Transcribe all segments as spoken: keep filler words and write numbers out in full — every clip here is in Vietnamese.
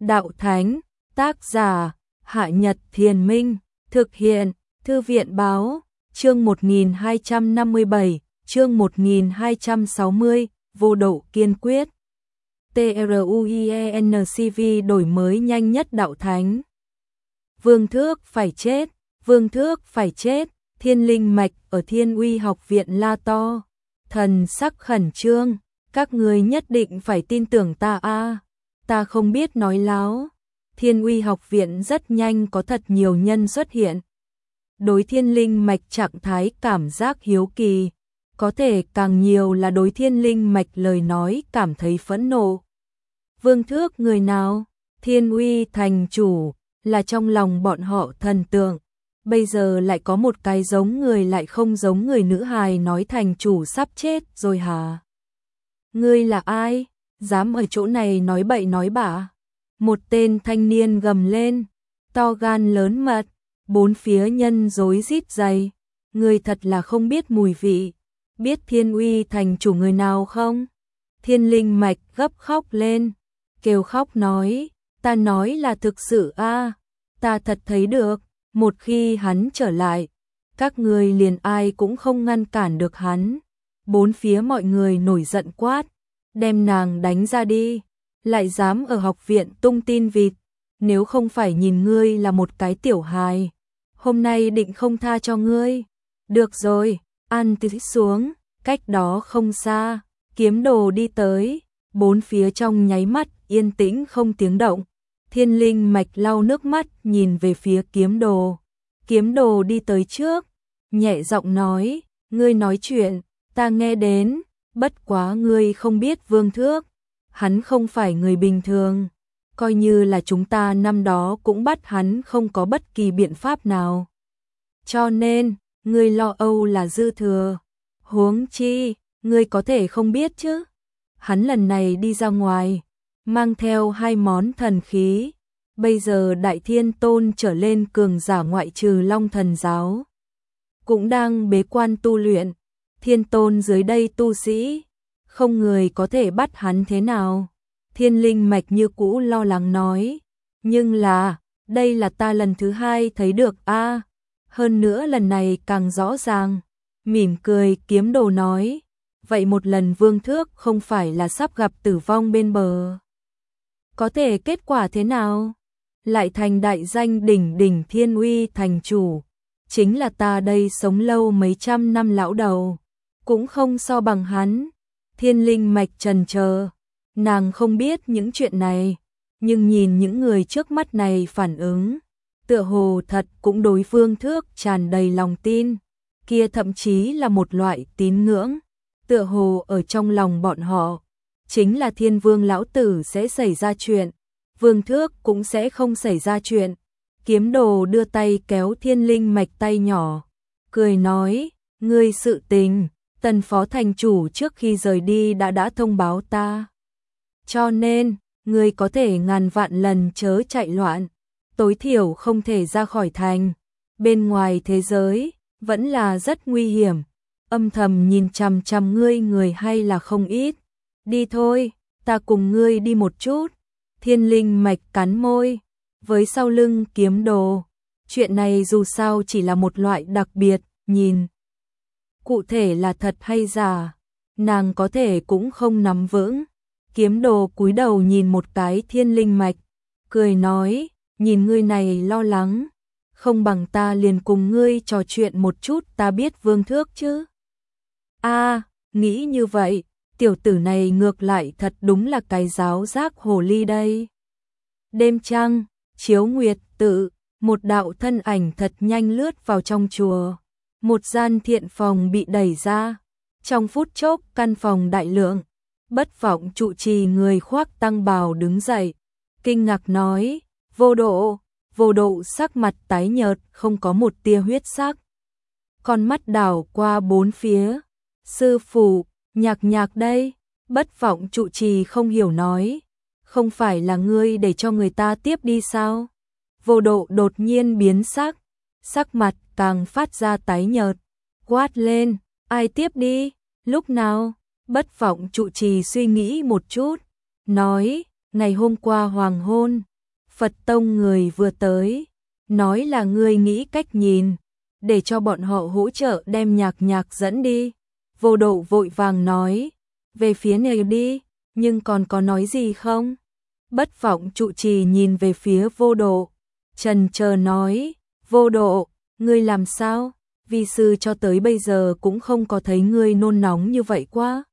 Đạo Thánh, tác giả, Hạ Nhật Thiền Minh, thực hiện, Thư viện Báo, chương một nghìn hai trăm năm mươi bảy, chương một nghìn hai trăm sáu mươi, vô độ kiên quyết. TRUIENCV đổi mới nhanh nhất Đạo Thánh. Vương Thước phải chết, Vương Thước phải chết, Thiên Linh Mạch ở Thiên Uy Học viện la to. Thần sắc khẩn trương, các người nhất định phải tin tưởng ta a, ta không biết nói láo. Thiên Uy Học viện rất nhanh có thật nhiều nhân xuất hiện. Đối Thiên Linh Mạch trạng thái cảm giác hiếu kỳ, có thể càng nhiều là đối Thiên Linh Mạch lời nói cảm thấy phẫn nộ. Vương Thước người nào? Thiên Uy thành chủ, là trong lòng bọn họ thần tượng. Bây giờ lại có một cái giống người lại không giống người nữ hài nói thành chủ sắp chết rồi hả? Ngươi là ai? Dám ở chỗ này nói bậy nói bạ? Một tên thanh niên gầm lên, to gan lớn mật, bốn phía nhân rối rít dày. Ngươi thật là không biết mùi vị, biết Thiên Uy thành chủ người nào không? Thiên Linh Mạch gấp khóc lên, kêu khóc nói, ta nói là thực sự a, ta thật thấy được, một khi hắn trở lại, các người liền ai cũng không ngăn cản được hắn. Bốn phía mọi người nổi giận quát, đem nàng đánh ra đi, lại dám ở học viện tung tin vịt, nếu không phải nhìn ngươi là một cái tiểu hài, hôm nay định không tha cho ngươi. Được rồi, ăn tí xuống, cách đó không xa, Kiếm Đồ đi tới, bốn phía trong nháy mắt yên tĩnh không tiếng động. Thiên Linh Mạch lau nước mắt nhìn về phía Kiếm Đồ. Kiếm Đồ đi tới trước, nhẹ giọng nói, ngươi nói chuyện, ta nghe đến, bất quá ngươi không biết Vương Thước, hắn không phải người bình thường, coi như là chúng ta năm đó cũng bắt hắn không có bất kỳ biện pháp nào. Cho nên, ngươi lo âu là dư thừa, huống chi, ngươi có thể không biết chứ. Hắn lần này đi ra ngoài, mang theo hai món thần khí, bây giờ Đại Thiên Tôn trở lên cường giả ngoại trừ Long Thần Giáo, cũng đang bế quan tu luyện. Thiên Tôn dưới đây tu sĩ, không người có thể bắt hắn thế nào. Thiên Linh Mạch như cũ lo lắng nói, nhưng là, đây là ta lần thứ hai thấy được a, hơn nữa lần này càng rõ ràng. Mỉm cười Kiếm Đồ nói, vậy một lần Vương Thước không phải là sắp gặp tử vong bên bờ. Có thể kết quả thế nào? Lại thành đại danh đỉnh đỉnh Thiên Uy thành chủ, chính là ta đây sống lâu mấy trăm năm lão đầu, cũng không so bằng hắn. Thiên Linh Mạch trần chờ, nàng không biết những chuyện này, nhưng nhìn những người trước mắt này phản ứng, tựa hồ thật cũng đối Vương Thước tràn đầy lòng tin, kia thậm chí là một loại tín ngưỡng, tựa hồ ở trong lòng bọn họ, chính là Thiên Vương lão tử sẽ xảy ra chuyện, Vương Thước cũng sẽ không xảy ra chuyện. Kiếm Đồ đưa tay kéo Thiên Linh Mạch tay nhỏ, cười nói, ngươi sự tình, Tần phó thành chủ trước khi rời đi đã đã thông báo ta. Cho nên, ngươi có thể ngàn vạn lần chớ chạy loạn, tối thiểu không thể ra khỏi thành. Bên ngoài thế giới, vẫn là rất nguy hiểm, âm thầm nhìn chằm chằm ngươi người hay là không ít. Đi thôi, ta cùng ngươi đi một chút. Thiên Linh Mạch cắn môi, với sau lưng Kiếm Đồ, chuyện này dù sao chỉ là một loại đặc biệt, nhìn. Cụ thể là thật hay giả, nàng có thể cũng không nắm vững. Kiếm Đồ cúi đầu nhìn một cái Thiên Linh Mạch, cười nói, nhìn ngươi này lo lắng, không bằng ta liền cùng ngươi trò chuyện một chút ta biết Vương Thước chứ. A, nghĩ như vậy, tiểu tử này ngược lại thật đúng là cái giáo giác hồ ly đây. Đêm trăng, chiếu nguyệt tự, một đạo thân ảnh thật nhanh lướt vào trong chùa. Một gian thiện phòng bị đẩy ra, trong phút chốc căn phòng đại lượng. Bất vọng trụ trì người khoác tăng bào đứng dậy, kinh ngạc nói, vô độ, vô độ sắc mặt tái nhợt không có một tia huyết sắc. Con mắt đảo qua bốn phía, sư phụ, nhạc nhạc đây, bất vọng trụ trì không hiểu nói, không phải là ngươi để cho người ta tiếp đi sao? Vô độ đột nhiên biến sắc, sắc mặt càng phát ra tái nhợt, quát lên, ai tiếp đi, lúc nào? Bất vọng trụ trì suy nghĩ một chút, nói, ngày hôm qua hoàng hôn, Phật tông người vừa tới, nói là ngươi nghĩ cách nhìn, để cho bọn họ hỗ trợ đem Nhạc Nhạc dẫn đi. Vô Độ vội vàng nói, về phía này đi, nhưng còn có nói gì không? Bất Vọng trụ trì nhìn về phía Vô Độ, chần chờ nói, Vô Độ, ngươi làm sao? Vi sư cho tới bây giờ cũng không có thấy ngươi nôn nóng như vậy quá.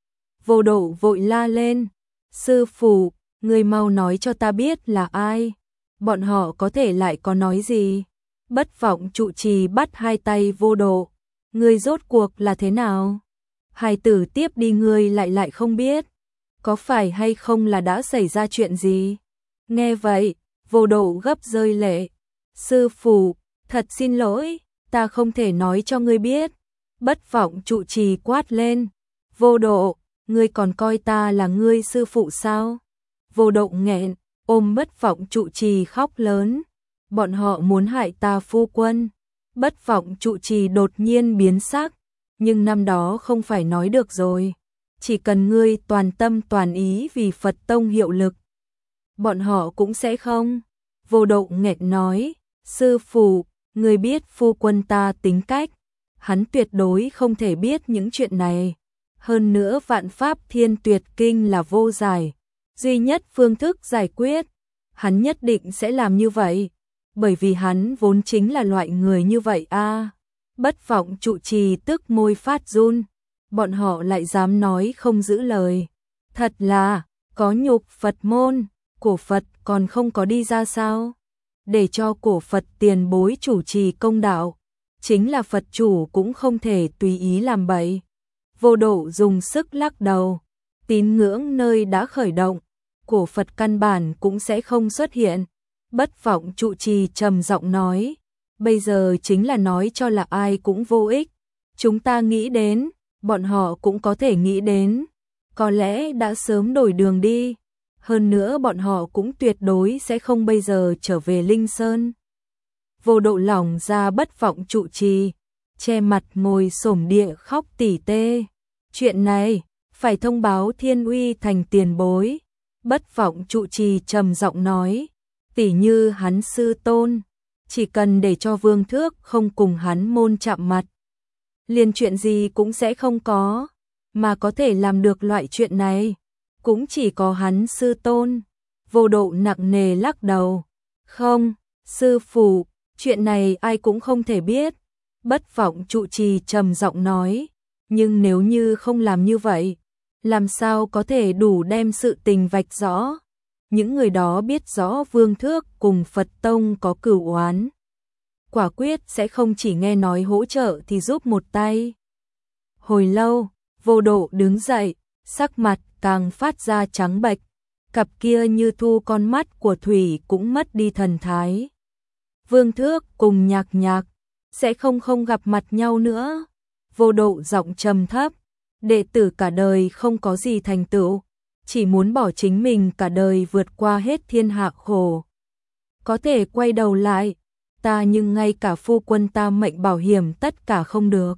Vô Độ vội la lên, sư phụ, ngươi mau nói cho ta biết là ai, bọn họ có thể lại có nói gì. Bất Vọng trụ trì bắt hai tay Vô Độ, ngươi rốt cuộc là thế nào? Hài tử tiếp đi ngươi lại lại không biết, có phải hay không là đã xảy ra chuyện gì? Nghe vậy, Vô Độ gấp rơi lệ, sư phụ, thật xin lỗi, ta không thể nói cho ngươi biết. Bất Vọng trụ trì quát lên, Vô Độ, ngươi còn coi ta là ngươi sư phụ sao? Vô Độ nghẹn, ôm Bất Vọng trụ trì khóc lớn, bọn họ muốn hại ta phu quân. Bất Vọng trụ trì đột nhiên biến sắc, nhưng năm đó không phải nói được rồi, chỉ cần ngươi toàn tâm toàn ý vì Phật tông hiệu lực, bọn họ cũng sẽ không. Vô Độ nghẹn nói, sư phụ, ngươi biết phu quân ta tính cách, hắn tuyệt đối không thể biết những chuyện này. Hơn nữa Vạn Pháp Thiên Tuyệt Kinh là vô giải, duy nhất phương thức giải quyết, hắn nhất định sẽ làm như vậy, bởi vì hắn vốn chính là loại người như vậy a. À, Bất Vọng trụ trì tức môi phát run, bọn họ lại dám nói không giữ lời. Thật là, có nhục Phật môn, cổ Phật còn không có đi ra sao? Để cho cổ Phật tiền bối chủ trì công đạo, chính là Phật chủ cũng không thể tùy ý làm bậy. Vô Độ dùng sức lắc đầu, tín ngưỡng nơi đã khởi động, cổ Phật căn bản cũng sẽ không xuất hiện. Bất Vọng trụ trì trầm giọng nói, bây giờ chính là nói cho là ai cũng vô ích. Chúng ta nghĩ đến, bọn họ cũng có thể nghĩ đến, có lẽ đã sớm đổi đường đi. Hơn nữa bọn họ cũng tuyệt đối sẽ không bây giờ trở về Linh Sơn. Vô Độ lỏng ra Bất Vọng trụ trì, che mặt ngồi xổm địa khóc tỉ tê. Chuyện này, phải thông báo Thiên Uy thành tiền bối. Bất Vọng trụ trì trầm giọng nói, tỉ như hắn sư tôn, chỉ cần để cho Vương Thước không cùng hắn môn chạm mặt, liền chuyện gì cũng sẽ không có, mà có thể làm được loại chuyện này, cũng chỉ có hắn sư tôn. Vô Độ nặng nề lắc đầu, không, sư phụ, chuyện này ai cũng không thể biết. Bất Vọng trụ trì trầm giọng nói, nhưng nếu như không làm như vậy, làm sao có thể đủ đem sự tình vạch rõ? Những người đó biết rõ Vương Thước cùng Phật tông có cửu oán, quả quyết sẽ không chỉ nghe nói hỗ trợ thì giúp một tay. Hồi lâu, Vô Độ đứng dậy, sắc mặt càng phát ra trắng bệch, cặp kia như thu con mắt của thủy cũng mất đi thần thái. Vương Thước cùng Nhạc Nhạc sẽ không không gặp mặt nhau nữa. Vô Độ giọng trầm thấp, đệ tử cả đời không có gì thành tựu, chỉ muốn bỏ chính mình cả đời vượt qua hết thiên hạ khổ. Có thể quay đầu lại, ta nhưng ngay cả phu quân ta mệnh bảo hiểm tất cả không được.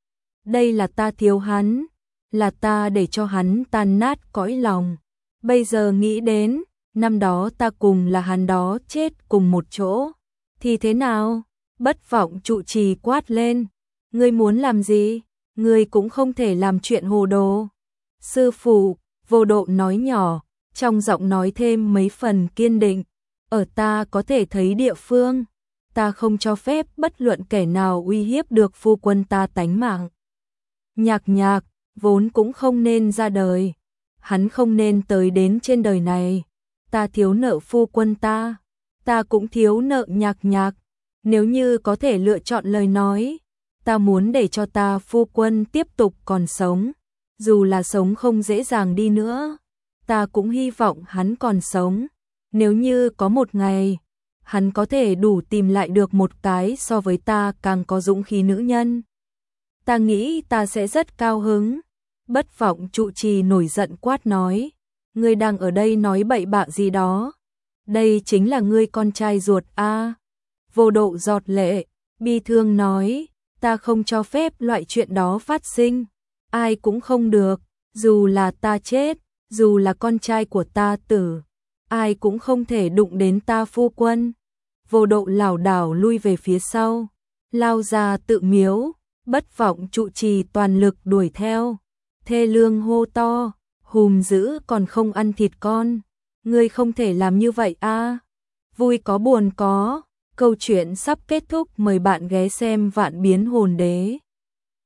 Đây là ta thiếu hắn, là ta để cho hắn tan nát cõi lòng. Bây giờ nghĩ đến, năm đó ta cùng là hắn đó chết cùng một chỗ, thì thế nào? Bất Vọng trụ trì quát lên, ngươi muốn làm gì? Ngươi cũng không thể làm chuyện hồ đồ. Sư phụ, Vô Độ nói nhỏ, trong giọng nói thêm mấy phần kiên định, ở ta có thể thấy địa phương, ta không cho phép bất luận kẻ nào uy hiếp được phu quân ta tánh mạng. Nhạc Nhạc vốn cũng không nên ra đời, hắn không nên tới đến trên đời này. Ta thiếu nợ phu quân ta, ta cũng thiếu nợ Nhạc Nhạc. Nếu như có thể lựa chọn lời nói, ta muốn để cho ta phu quân tiếp tục còn sống, dù là sống không dễ dàng đi nữa, ta cũng hy vọng hắn còn sống. Nếu như có một ngày, hắn có thể đủ tìm lại được một cái so với ta càng có dũng khí nữ nhân, ta nghĩ ta sẽ rất cao hứng. Bất Vọng trụ trì nổi giận quát nói, ngươi đang ở đây nói bậy bạ gì đó? Đây chính là ngươi con trai ruột a. À. Vô Độ giọt lệ, bi thương nói, ta không cho phép loại chuyện đó phát sinh, ai cũng không được, dù là ta chết, dù là con trai của ta tử, ai cũng không thể đụng đến ta phu quân. Vô Độ lảo đảo lui về phía sau, lao ra tự miếu, bất vọng trụ trì toàn lực đuổi theo. Thê lương hô to, hùm dữ còn không ăn thịt con, ngươi không thể làm như vậy a. Vui có buồn có, câu chuyện sắp kết thúc, mời bạn ghé xem Vạn Biến Hồn Đế.